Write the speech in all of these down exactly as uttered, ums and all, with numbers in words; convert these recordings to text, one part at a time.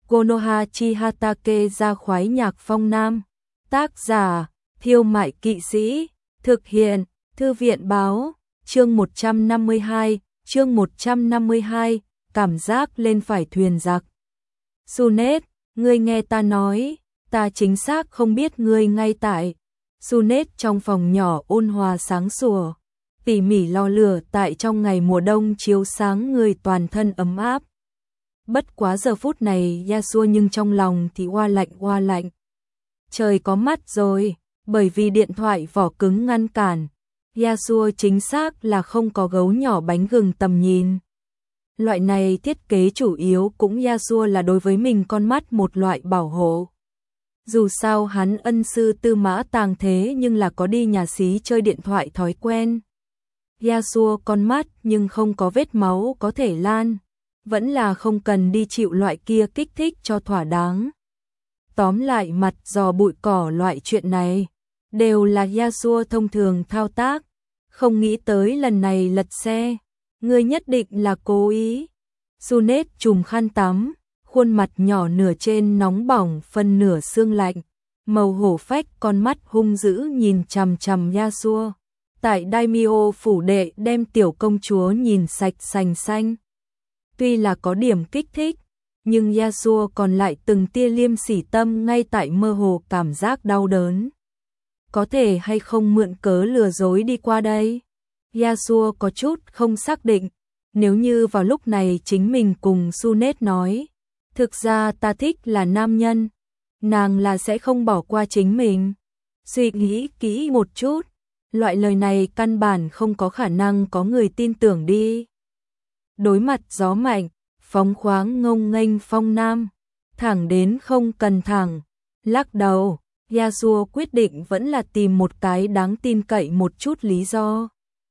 Konoha Chihatake ra khoái nhạc phong nam. Tác giả, Thiêu Mại Kỵ Sĩ. Thực hiện, Thư viện báo. Chương một trăm năm mươi hai, chương một trăm năm mươi hai, cảm giác lên phải thuyền giặc. Sunet, ngươi nghe ta nói, ta chính xác không biết ngươi ngay tại. Sunet trong phòng nhỏ ôn hòa sáng sủa, tỉ mỉ lò lửa tại trong ngày mùa đông chiếu sáng người toàn thân ấm áp. Bất quá giờ phút này Yasuo nhưng trong lòng thì oa lạnh oa lạnh. Trời có mắt rồi, bởi vì điện thoại vỏ cứng ngăn cản. Yasuo chính xác là không có gấu nhỏ bánh gừng tầm nhìn. Loại này thiết kế chủ yếu cũng Yasuo là đối với mình con mắt một loại bảo hộ. Dù sao hắn ân sư tư mã tàng thế nhưng là có đi nhà xí chơi điện thoại thói quen. Yasuo con mắt nhưng không có vết máu có thể lan. Vẫn là không cần đi chịu loại kia kích thích cho thỏa đáng. Tóm lại mặt giò bụi cỏ loại chuyện này, đều là Yasuo thông thường thao tác. Không nghĩ tới lần này lật xe, người nhất định là cố ý. Sunet trùm khăn tắm, khuôn mặt nhỏ nửa trên nóng bỏng phần nửa sương lạnh. Màu hổ phách con mắt hung dữ nhìn chằm chằm Yasuo. Tại Daimyo phủ đệ đem tiểu công chúa nhìn sạch sành xanh. Tuy là có điểm kích thích, nhưng Yasuo còn lại từng tia liêm sỉ tâm ngay tại mơ hồ cảm giác đau đớn. Có thể hay không mượn cớ lừa dối đi qua đây? Yasuo có chút không xác định, nếu như vào lúc này chính mình cùng Sunet nói, thực ra ta thích là nam nhân, nàng là sẽ không bỏ qua chính mình. Suy nghĩ kỹ một chút, loại lời này căn bản không có khả năng có người tin tưởng đi. Đối mặt gió mạnh, phóng khoáng ngông nghênh phong nam, thẳng đến không cần thẳng, lắc đầu, Yasuo quyết định vẫn là tìm một cái đáng tin cậy một chút lý do.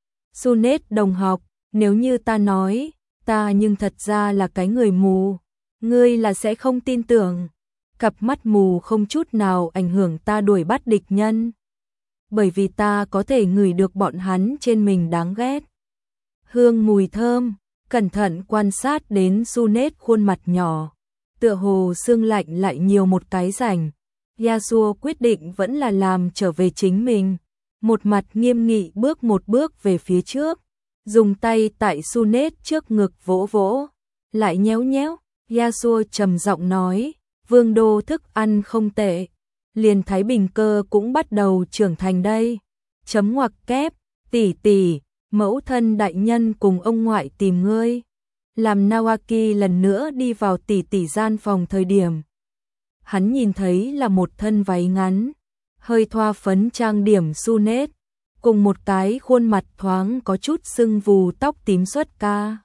Sunet đồng học, nếu như ta nói, ta nhưng thật ra là cái người mù, ngươi là sẽ không tin tưởng. Cặp mắt mù không chút nào ảnh hưởng ta đuổi bắt địch nhân. Bởi vì ta có thể ngửi được bọn hắn trên mình đáng ghét. Hương mùi thơm. Cẩn thận quan sát đến Sunet khuôn mặt nhỏ, tựa hồ xương lạnh lại nhiều một cái rảnh. Yasuo quyết định vẫn là làm trở về chính mình, một mặt nghiêm nghị bước một bước về phía trước, dùng tay tại Sunet trước ngực vỗ vỗ, lại nhéo nhéo. Yasuo trầm giọng nói, vương đô thức ăn không tệ, liền Thái Bình cơ cũng bắt đầu trưởng thành đây. Chấm ngoặc kép, tỷ tỷ. Mẫu thân đại nhân cùng ông ngoại tìm ngươi. Làm Nawaki lần nữa đi vào tỷ tỷ gian phòng thời điểm. Hắn nhìn thấy là một thân váy ngắn, hơi thoa phấn trang điểm Sunet, cùng một cái khuôn mặt thoáng có chút sưng vù tóc tím xuất ca.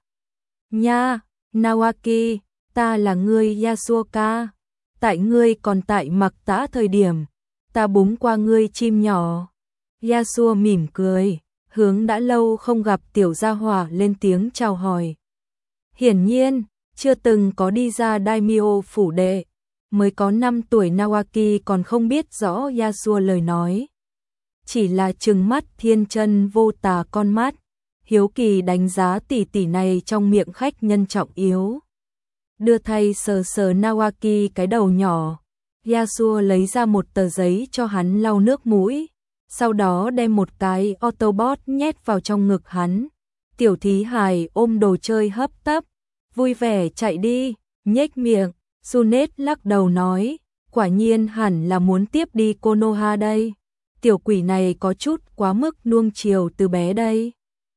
Nha, Nawaki, ta là ngươi Yasuo ca. Tại ngươi còn tại mặc tã thời điểm, ta búng qua ngươi chim nhỏ. Yasuo mỉm cười. Hướng đã lâu không gặp tiểu gia hỏa lên tiếng chào hỏi. Hiển nhiên, chưa từng có đi ra Daimyo phủ đệ, mới có năm tuổi Nawaki còn không biết rõ Yasuo lời nói. Chỉ là trừng mắt thiên chân vô tà con mắt, hiếu kỳ đánh giá tỷ tỷ này trong miệng khách nhân trọng yếu. Đưa thay sờ sờ Nawaki cái đầu nhỏ, Yasuo lấy ra một tờ giấy cho hắn lau nước mũi. Sau đó đem một cái Autobot nhét vào trong ngực hắn. Tiểu thí hài ôm đồ chơi hấp tấp, vui vẻ chạy đi, nhếch miệng. Sunet lắc đầu nói, quả nhiên hẳn là muốn tiếp đi Konoha đây. Tiểu quỷ này có chút quá mức nuông chiều từ bé đây.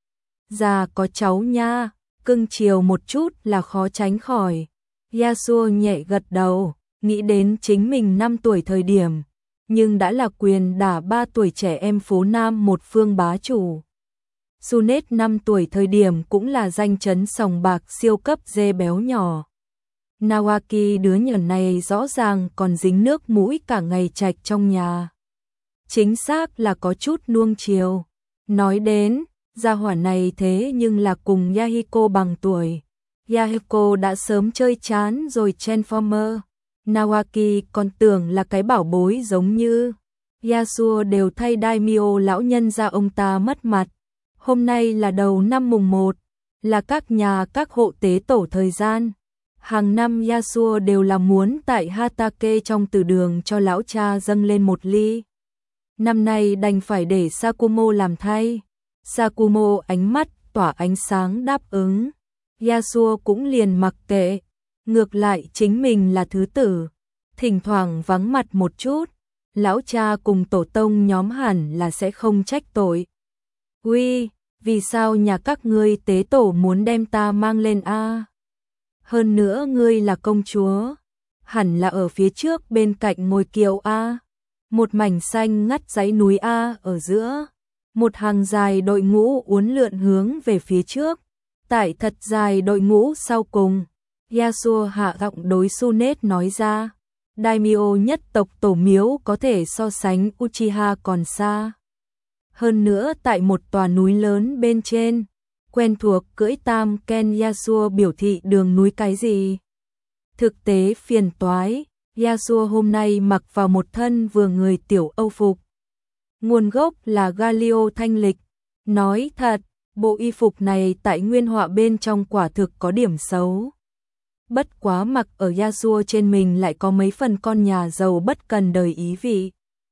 Già có cháu nha, cưng chiều một chút là khó tránh khỏi. Yasuo nhẹ gật đầu, nghĩ đến chính mình năm tuổi thời điểm. Nhưng đã là quyền đả ba tuổi trẻ em phố Nam một phương bá chủ. Sunet năm tuổi thời điểm cũng là danh chấn sòng bạc siêu cấp dê béo nhỏ. Nawaki đứa nhỏ này rõ ràng còn dính nước mũi cả ngày trạch trong nhà. Chính xác là có chút nuông chiều. Nói đến, gia hỏa này thế nhưng là cùng Yahiko bằng tuổi. Yahiko đã sớm chơi chán rồi Transformer. Nawaki còn tưởng là cái bảo bối giống như Yasuo đều thay Daimyo lão nhân ra ông ta mất mặt. Hôm nay là đầu năm mùng một, là các nhà các hộ tế tổ thời gian. Hàng năm Yasuo đều là muốn tại Hatake trong từ đường cho lão cha dâng lên một ly. Năm nay đành phải để Sakumo làm thay. Sakumo ánh mắt tỏa ánh sáng đáp ứng. Yasuo cũng liền mặc kệ. Ngược lại chính mình là thứ tử. Thỉnh thoảng vắng mặt một chút. Lão cha cùng tổ tông nhóm hẳn là sẽ không trách tội. Uy, vì sao nhà các ngươi tế tổ muốn đem ta mang lên a? Hơn nữa ngươi là công chúa, hẳn là ở phía trước bên cạnh ngôi kiệu a. Một mảnh xanh ngắt dãy núi a ở giữa, một hàng dài đội ngũ uốn lượn hướng về phía trước, tại thật dài đội ngũ sau cùng. Yasuo hạ giọng đối Tsunade nói ra, Daimyo nhất tộc tổ miếu có thể so sánh Uchiha còn xa. Hơn nữa tại một tòa núi lớn bên trên, quen thuộc cưỡi tam Ken. Yasuo biểu thị đường núi cái gì? Thực tế phiền toái, Yasuo hôm nay mặc vào một thân vừa người tiểu Âu phục. Nguồn gốc là Galio thanh lịch. Nói thật, bộ y phục này tại nguyên họa bên trong quả thực có điểm xấu. Bất quá mặc ở Yasuo trên mình lại có mấy phần con nhà giàu bất cần đời ý vị.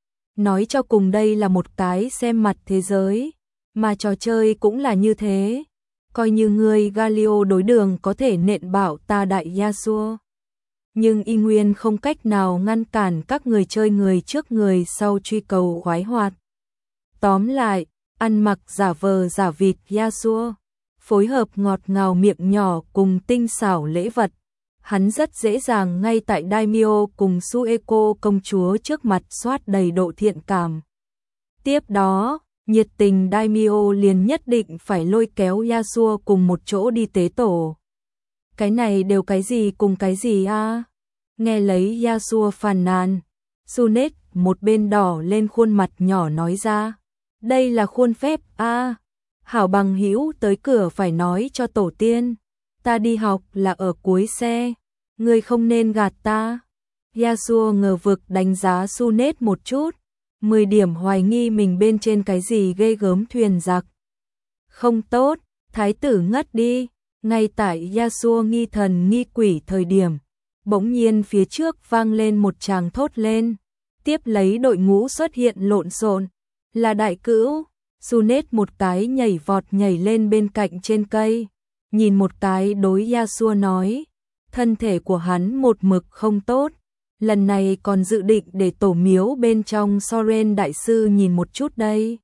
Nói cho cùng đây là một cái xem mặt thế giới, mà trò chơi cũng là như thế. Coi như người Galio đối đường có thể nện bảo ta đại Yasuo. Nhưng y nguyên không cách nào ngăn cản các người chơi người trước người sau truy cầu khoái hoạt. Tóm lại, ăn mặc giả vờ giả vịt Yasuo, phối hợp ngọt ngào miệng nhỏ cùng tinh xảo lễ vật. Hắn rất dễ dàng ngay tại Daimyo cùng Sueko công chúa trước mặt soát đầy độ thiện cảm. Tiếp đó, nhiệt tình Daimyo liền nhất định phải lôi kéo Yasuo cùng một chỗ đi tế tổ. Cái này đều cái gì cùng cái gì a? Nghe lấy Yasuo phàn nàn, Tsunade một bên đỏ lên khuôn mặt nhỏ nói ra, đây là khuôn phép a. Hảo bằng hữu tới cửa phải nói cho tổ tiên, ta đi học là ở cuối xe, ngươi không nên gạt ta. Yasuo ngờ vực đánh giá Tsunade một chút, mười điểm hoài nghi mình bên trên cái gì ghê gớm thuyền giặc. Không tốt, thái tử ngất đi. Ngay tại Yasuo nghi thần nghi quỷ thời điểm, bỗng nhiên phía trước vang lên một tràng thốt lên, tiếp lấy đội ngũ xuất hiện lộn xộn, là đại cữu. Tsunade một cái nhảy vọt nhảy lên bên cạnh trên cây, nhìn một cái đối Yasuo nói, thân thể của hắn một mực không tốt, lần này còn dự định để tổ miếu bên trong Soren đại sư nhìn một chút đây.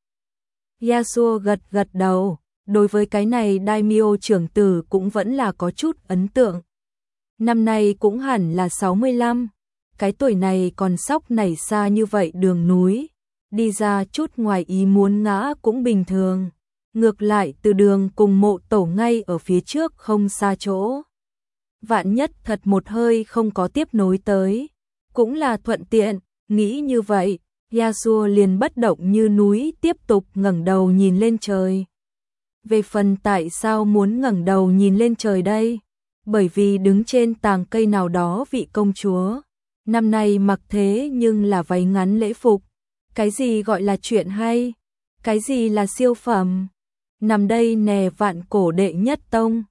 Yasuo gật gật đầu, đối với cái này Daimyo trưởng tử cũng vẫn là có chút ấn tượng. Năm nay cũng hẳn là sáu mươi lăm, cái tuổi này còn sóc nảy xa như vậy đường núi, đi ra chút ngoài ý muốn ngã cũng bình thường. Ngược lại từ đường cùng mộ tổ ngay ở phía trước không xa chỗ. Vạn nhất thật một hơi không có tiếp nối tới, cũng là thuận tiện, nghĩ như vậy, Yasuo liền bất động như núi tiếp tục ngẩng đầu nhìn lên trời. Về phần tại sao muốn ngẩng đầu nhìn lên trời đây? Bởi vì đứng trên tàng cây nào đó vị công chúa, năm nay mặc thế nhưng là váy ngắn lễ phục. Cái gì gọi là chuyện hay? Cái gì là siêu phẩm? Nằm đây nè vạn cổ đệ nhất tông,